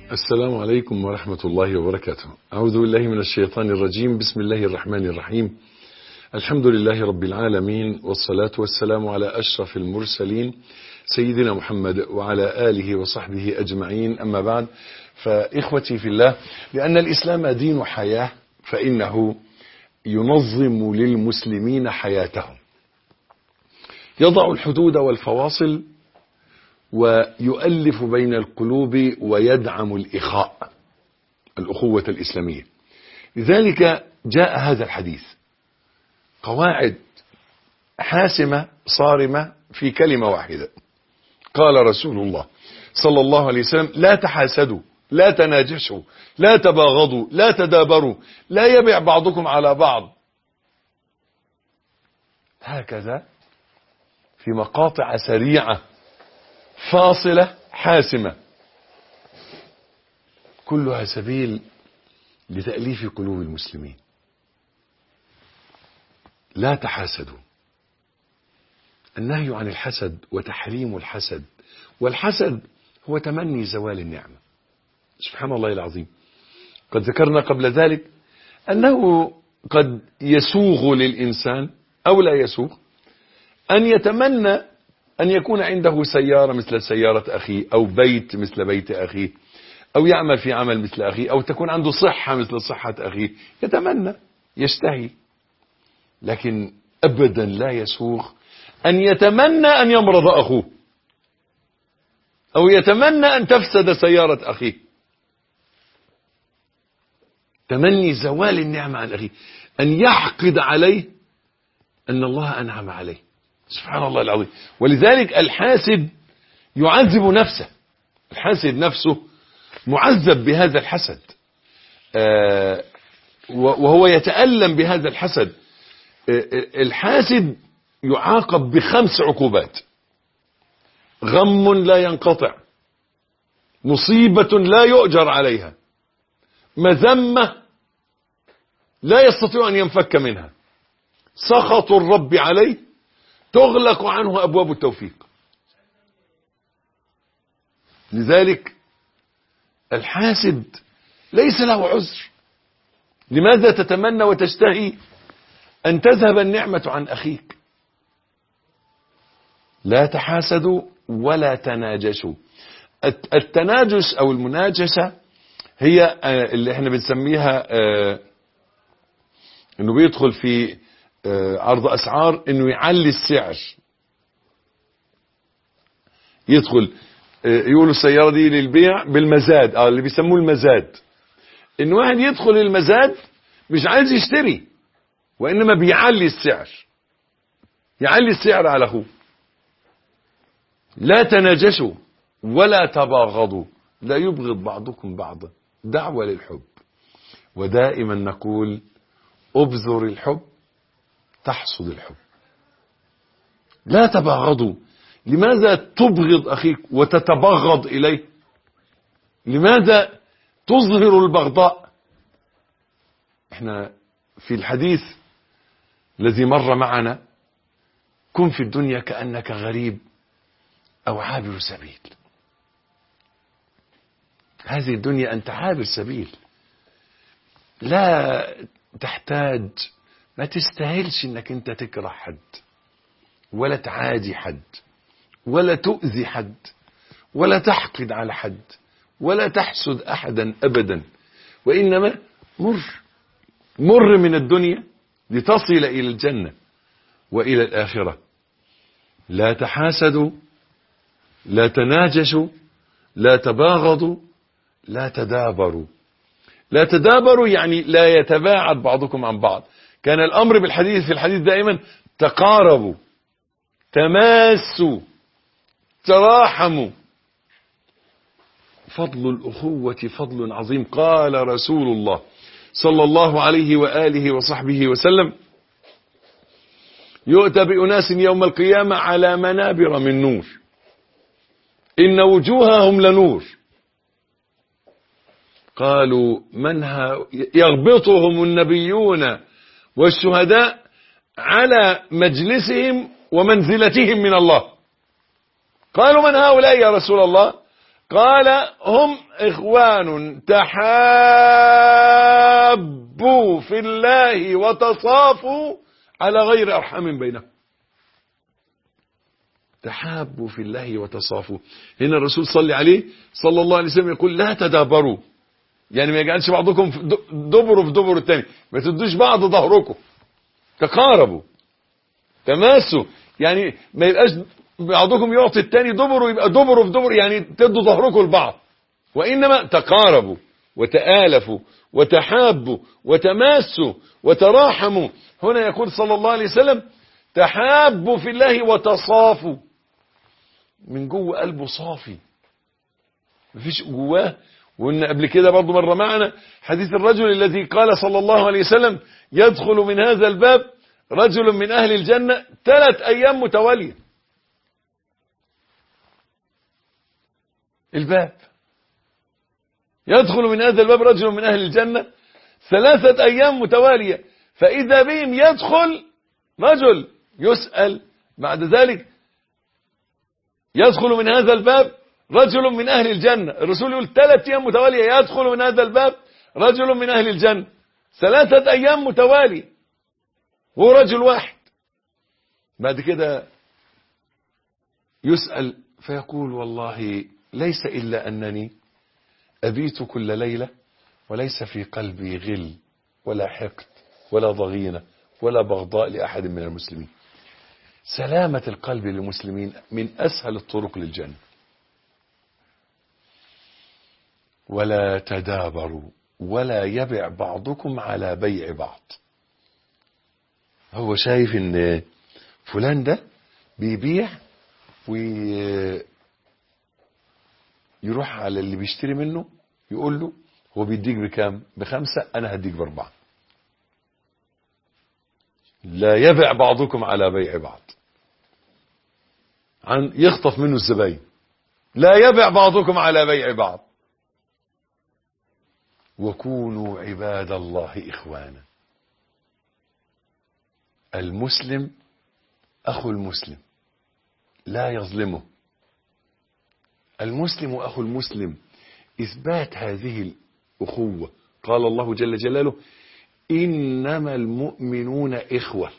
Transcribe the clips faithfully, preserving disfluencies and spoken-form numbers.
السلام عليكم ورحمة الله وبركاته. أعوذ بالله من الشيطان الرجيم. بسم الله الرحمن الرحيم. الحمد لله رب العالمين، والصلاة والسلام على أشرف المرسلين سيدنا محمد وعلى آله وصحبه أجمعين. أما بعد، فإخوتي في الله، لأن الإسلام دين حياة، فإنه ينظم للمسلمين حياتهم، يضع الحدود والفواصل، ويؤلف بين القلوب، ويدعم الإخاء، الأخوة الإسلامية. لذلك جاء هذا الحديث، قواعد حاسمة صارمة في كلمة واحدة. قال رسول الله صلى الله عليه وسلم: لا تحاسدوا، لا تناجشوا، لا تباغضوا، لا تدابروا، لا يبع بعضكم على بعض. هكذا في مقاطع سريعة فاصلة حاسمة، كلها سبيل لتأليف قلوب المسلمين. لا تحاسدوا، النهي عن الحسد وتحريم الحسد، والحسد هو تمني زوال النعمة. سبحان الله العظيم. قد ذكرنا قبل ذلك أنه قد يسوغ للإنسان أو لا يسوغ أن يتمنى أن يكون عنده سيارة مثل سيارة أخيه، أو بيت مثل بيت أخيه، أو يعمل في عمل مثل أخيه، أو تكون عنده صحة مثل صحة أخيه. يتمنى، يشتهي، لكن أبدا لا يسوغ أن يتمنى أن يمرض أخوه، أو يتمنى أن تفسد سيارة أخيه. تمني زوال النعمة عن أخيه، أن يحقد عليه أن الله أنعم عليه. سبحان الله العظيم. ولذلك الحاسد يعذب نفسه، الحاسد نفسه معذب بهذا الحسد، آه وهو يتألم بهذا الحسد. آه الحاسد يعاقب بخمس عقوبات: غم لا ينقطع، مصيبة لا يؤجر عليها، مذمة لا يستطيع أن ينفك منها، سخط الرب عليه، تغلق عنه أبواب التوفيق. لذلك الحاسد ليس له عذر. لماذا تتمنى وتشتهي أن تذهب النعمة عن أخيك؟ لا تحاسدوا ولا تناجشوا. التناجش أو المناجشة هي اللي احنا بنسميها انه بيدخل في عرض أسعار، انه يعلي السعر. يدخل يقولوا السيارة دي للبيع بالمزاد، اه اللي بيسموه المزاد. ان واحد يدخل المزاد مش عايز يشتري، وانما بيعلي السعر، يعلي السعر على اخوه. لا تناجشوا ولا تباغضوا، لا يبغض بعضكم بعضا، دعوة للحب. ودائما نقول: ابذر الحب تحصد الحب. لا تباغضوا. لماذا تبغض أخيك وتتبغض إليه؟ لماذا تظهر البغضاء؟ احنا في الحديث الذي مر معنا: كن في الدنيا كأنك غريب أو عابر سبيل. هذه الدنيا أنت عابر سبيل، لا تحتاج، ما تستاهلش انك انت تكره حد، ولا تعادي حد، ولا تؤذي حد، ولا تحقد على حد، ولا تحسد احدا ابدا. وانما مر مر من الدنيا لتصل الى الجنة والى الاخرة. لا تحاسدوا، لا تناجشوا، لا تباغضوا، لا تدابروا. لا تدابروا يعني لا يتباعد بعضكم عن بعض. كان الأمر بالحديث في الحديث دائما: تقاربوا، تماسوا، تراحموا. فضل الأخوة فضل عظيم. قال رسول الله صلى الله عليه وآله وصحبه وسلم: يؤتى بأناس يوم القيامة على منابر من نور، إن وجوههم لنور. قالوا: من ها؟ يغبطهم النبيون والشهداء على مجلسهم ومنزلتهم من الله. قالوا: من هؤلاء يا رسول الله؟ قال هم إخوان تحابوا في الله وتصافوا على غير أرحام بينهم. تحابوا في الله وتصافوا. هنا الرسول صلى عليه صلى الله عليه وسلم يقول لا تدابروا، يعني ما يجعلش بعضكم في دبر في دبر الثاني، ما تدوش بعض ظهركم. تقاربوا تماسوا، يعني ما يبقاش بعضكم يعطي الثاني دبر ويبقى دبر في دبر، يعني تدوا ظهركم لبعض. وإنما تقاربوا وتآلفوا وتحابوا وتماسوا وتراحموا. هنا يقول صلى الله عليه وسلم تحابوا في الله وتصافوا، من جوه قلبه صافي، مفيش جواه. وإن قبل كده برضو مرة معنا حديث الرجل الذي قال صلى الله عليه وسلم يدخل من هذا الباب رجل من أهل الجنة ثلاث أيام متوالية. الباب يدخل من هذا الباب رجل من أهل الجنة ثلاثة أيام متوالية، فإذا بهم يدخل رجل يسأل بعد ذلك يدخل من هذا الباب رجل من أهل الجنة. الرسول يقول ثلاثة أيام متوالية يدخل من هذا الباب رجل من أهل الجنة، ثلاثة أيام متوالية هو رجل واحد. بعد كده يسأل فيقول والله ليس إلا أنني أبيت كل ليلة وليس في قلبي غل ولا حقد ولا ضغينة ولا بغضاء لأحد من المسلمين. سلامة القلب للمسلمين من أسهل الطرق للجنة. ولا تدابروا ولا يبع بعضكم على بيع بعض. هو شايف ان فلان ده بيبيع ويروح على اللي بيشتري منه يقول له هو بيديك بكام؟ بخمسة، انا هديك باربعة. لا يبع بعضكم على بيع بعض، عن يخطف منه الزباين. لا يبع بعضكم على بيع بعض. وكونوا عباد الله إخوانا. المسلم أخو المسلم لا يظلمه. المسلم أخو المسلم. إثبات هذه الأخوة قال الله جل جلاله إنما المؤمنون إخوة.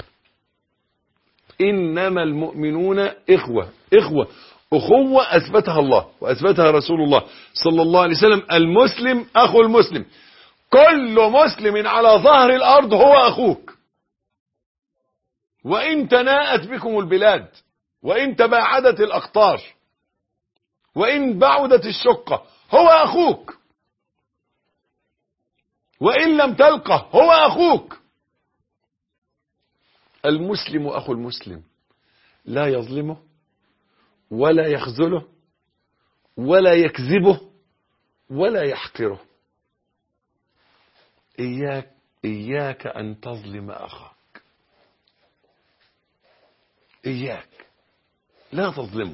إنما المؤمنون إخوة. إخوة أخوة أثبتها الله وأثبتها رسول الله صلى الله عليه وسلم. المسلم أخو المسلم. كل مسلم على ظهر الأرض هو أخوك، وإن تناءت بكم البلاد، وإن تباعدت الأقطار، وإن بعدت الشقة، هو أخوك. وإن لم تلقه هو أخوك. المسلم أخو المسلم لا يظلمه ولا يخذله ولا يكذبه ولا يحقره. إياك إياك أن تظلم أخاك. إياك لا تظلمه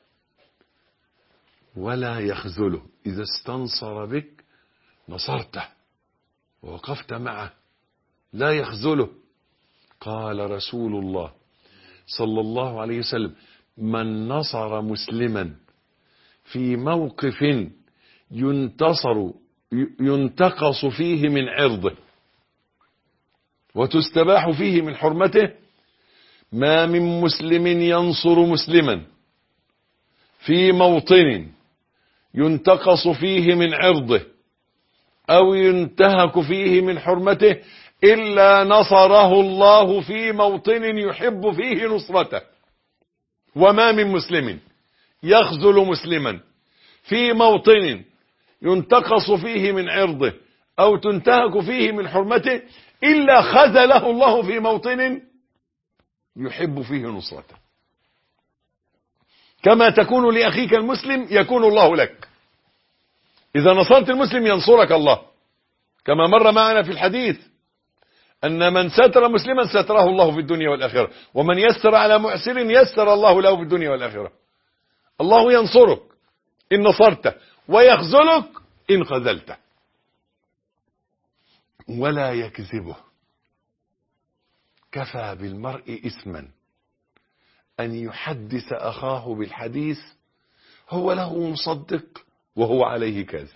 ولا يخذله. إذا استنصر بك نصرته ووقفت معه. لا يخذله. قال رسول الله صلى الله عليه وسلم من نصر مسلما في موقف ينتصر ينتقص فيه من عرضه وتستباح فيه من حرمته، ما من مسلم ينصر مسلما في موطن ينتقص فيه من عرضه أو ينتهك فيه من حرمته إلا نصره الله في موطن يحب فيه نصرته. وما من مسلم يخذل مسلما في موطن ينتقص فيه من عرضه أو تنتهك فيه من حرمته إلا خذله الله في موطن يحب فيه نصرته. كما تكون لأخيك المسلم يكون الله لك. إذا نصرت المسلم ينصرك الله، كما مر معنا في الحديث أن من ستر مسلما ستره الله في الدنيا والآخرة، ومن يسر على معسر يسر الله له في الدنيا والآخرة. الله ينصرك إن نصرته ويخذلك إن خذلته. ولا يكذبه. كفى بالمرء إثما أن يحدث أخاه بالحديث هو له مصدق وهو عليه كاذب.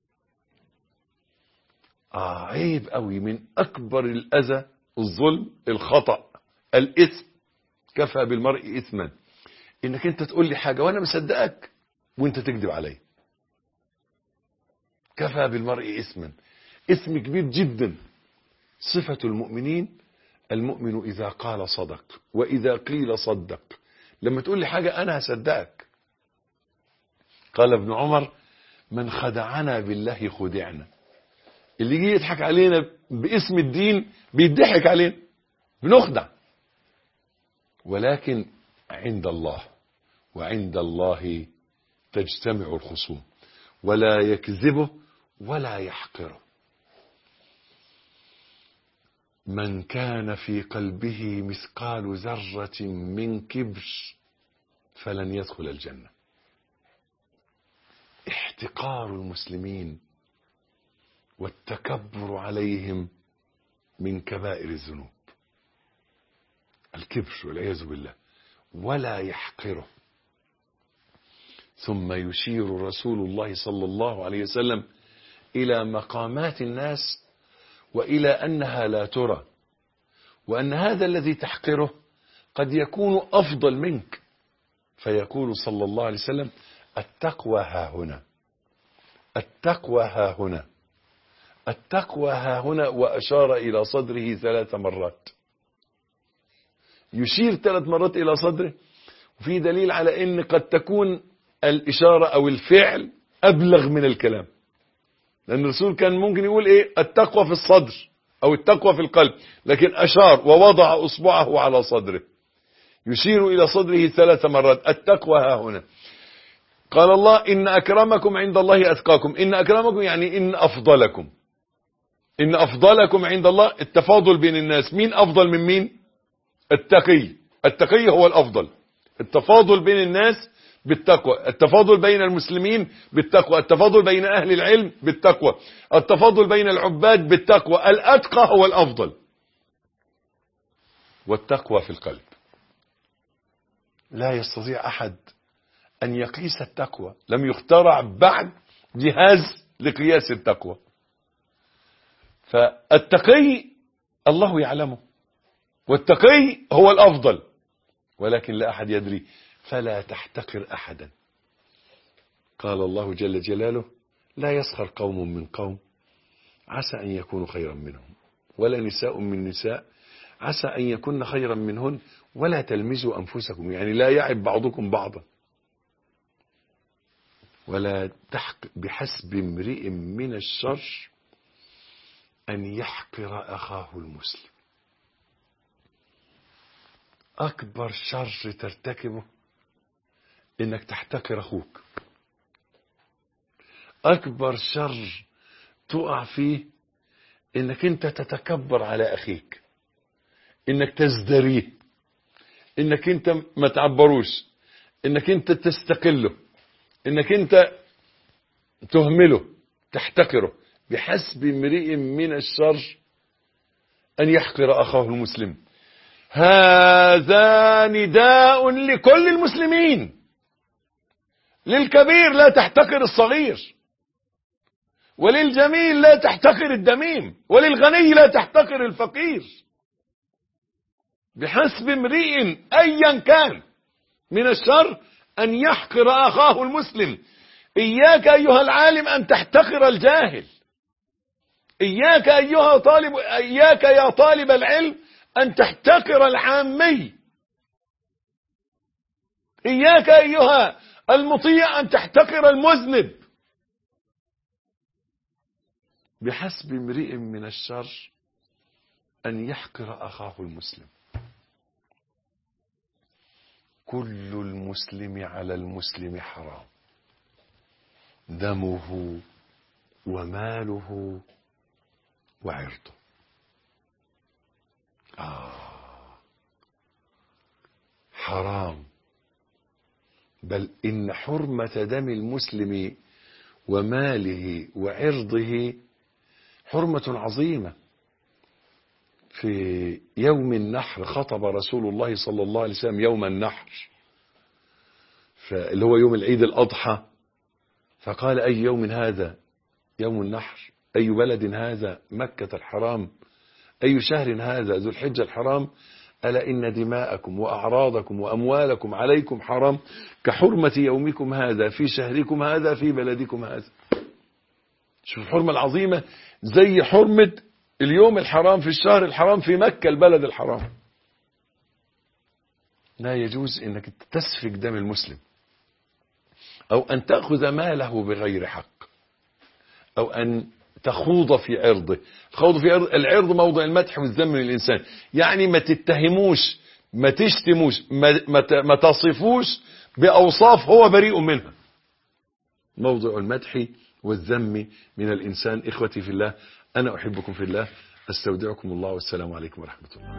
آه عيب قوي، من أكبر الأذى الظلم، الخطأ، الإثم. كفى بالمرء إثما إنك أنت تقول لي حاجة وأنا مصدقك وأنت تكذب علي. كفى بالمرء إثما، إثم كبير جدا. صفة المؤمنين: المؤمن إذا قال صدق وإذا قيل صدق. لما تقول لي حاجة أنا هصدقك. قال ابن عمر: من خدعنا بالله خدعنا. اللي يجي يضحك علينا باسم الدين بيضحك علينا، بنخدع. ولكن عند الله، وعند الله تجتمع الخصوم، ولا يكذبه ولا يحقره. من كان في قلبه مثقال ذرة من كبر فلن يدخل الجنة. احتقار المسلمين والتكبر عليهم من كبائر الذنوب، الكبر والعياذ بالله. ولا يحقره. ثم يشير رسول الله صلى الله عليه وسلم إلى مقامات الناس وإلى أنها لا ترى، وأن هذا الذي تحقره قد يكون أفضل منك. فيقول صلى الله عليه وسلم: التقوى ها هنا، التقوى ها هنا، التقوى ها هنا. وأشار إلى صدره ثلاث مرات. يشير ثلاث مرات إلى صدره، وفي دليل على أن قد تكون الإشارة أو الفعل أبلغ من الكلام. لأن الرسول كان ممكن يقول إيه؟ التقوى في الصدر أو التقوى في القلب، لكن أشار ووضع أصبعه على صدره، يشير إلى صدره ثلاث مرات. التقوى ها هنا. قال الله: إن أكرمكم عند الله أتقاكم. إن أكرمكم يعني إن أفضلكم. إن أفضلكم عند الله، التفاضل بين الناس. مين أفضل من مين؟ التقي. التقي هو الأفضل. التفاضل بين الناس بالتقوى، التفاضل بين المسلمين بالتقوى، التفاضل بين أهل العلم بالتقوى، التفاضل بين العباد بالتقوى. الأتقى هو الأفضل. والتقوى في القلب. لا يستطيع أحد أن يقيس التقوى. لم يخترع بعد جهاز لقياس التقوى. فالتقي الله يعلمه، والتقي هو الأفضل، ولكن لا أحد يدري. فلا تحتقر أحدا. قال الله جل جلاله: لا يسخر قوم من قوم عسى أن يكونوا خيرا منهم، ولا نساء من نساء عسى أن يكون خيرا منهن، ولا تلمزوا أنفسكم. يعني لا يعب بعضكم بعضا. ولا تحق بحسب امرئ من الشر أن يحقر أخاه المسلم. أكبر شر ترتكبه إنك تحتقر أخوك. أكبر شر تقع فيه إنك أنت تتكبر على أخيك، إنك تزدريه، إنك أنت ما تعبروش، إنك أنت تستقله، إنك أنت تهمله، تحتقره. بحسب امرئ من الشر أن يحقر أخاه المسلم. هذا نداء لكل المسلمين. للكبير لا تحتقر الصغير، وللجميل لا تحتقر الدميم، وللغني لا تحتقر الفقير. بحسب امرئ أيا كان من الشر أن يحقر أخاه المسلم. إياك أيها العالم أن تحتقر الجاهل. إياك أيها طالب إياك يا طالب العلم أن تحتقر العامي. إياك أيها المطيع أن تحتقر المذنب. بحسب امرئ من الشر أن يحقر أخاه المسلم. كل المسلم على المسلم حرام، دمه وماله وعرضه. آه حرام. بل إن حرمة دم المسلم وماله وعرضه حرمة عظيمة. في يوم النحر خطب رسول الله صلى الله عليه وسلم يوم النحر، اللي هو يوم العيد الأضحى، فقال أي يوم هذا؟ يوم النحر. أي بلد هذا؟ مكة الحرام. أي شهر هذا؟ ذو الحجة الحرام. ألا إن دماءكم وأعراضكم وأموالكم عليكم حرام كحرمة يومكم هذا في شهركم هذا في بلدكم هذا. شوف الحرمة العظيمة، زي حرمة اليوم الحرام في الشهر الحرام في مكة البلد الحرام. لا يجوز انك تسفك دم المسلم، او ان تأخذ ماله بغير حق، او ان تخوض في عرضه. الخوض في عرض العرض موضع المدح والذم للإنسان، يعني ما تتهموش، ما تشتموش، ما, ما, ما تصفوش بأوصاف هو بريء منها. موضع المدح والذم من الإنسان. إخوتي في الله، أنا أحبكم في الله، أستودعكم الله، والسلام عليكم ورحمة الله.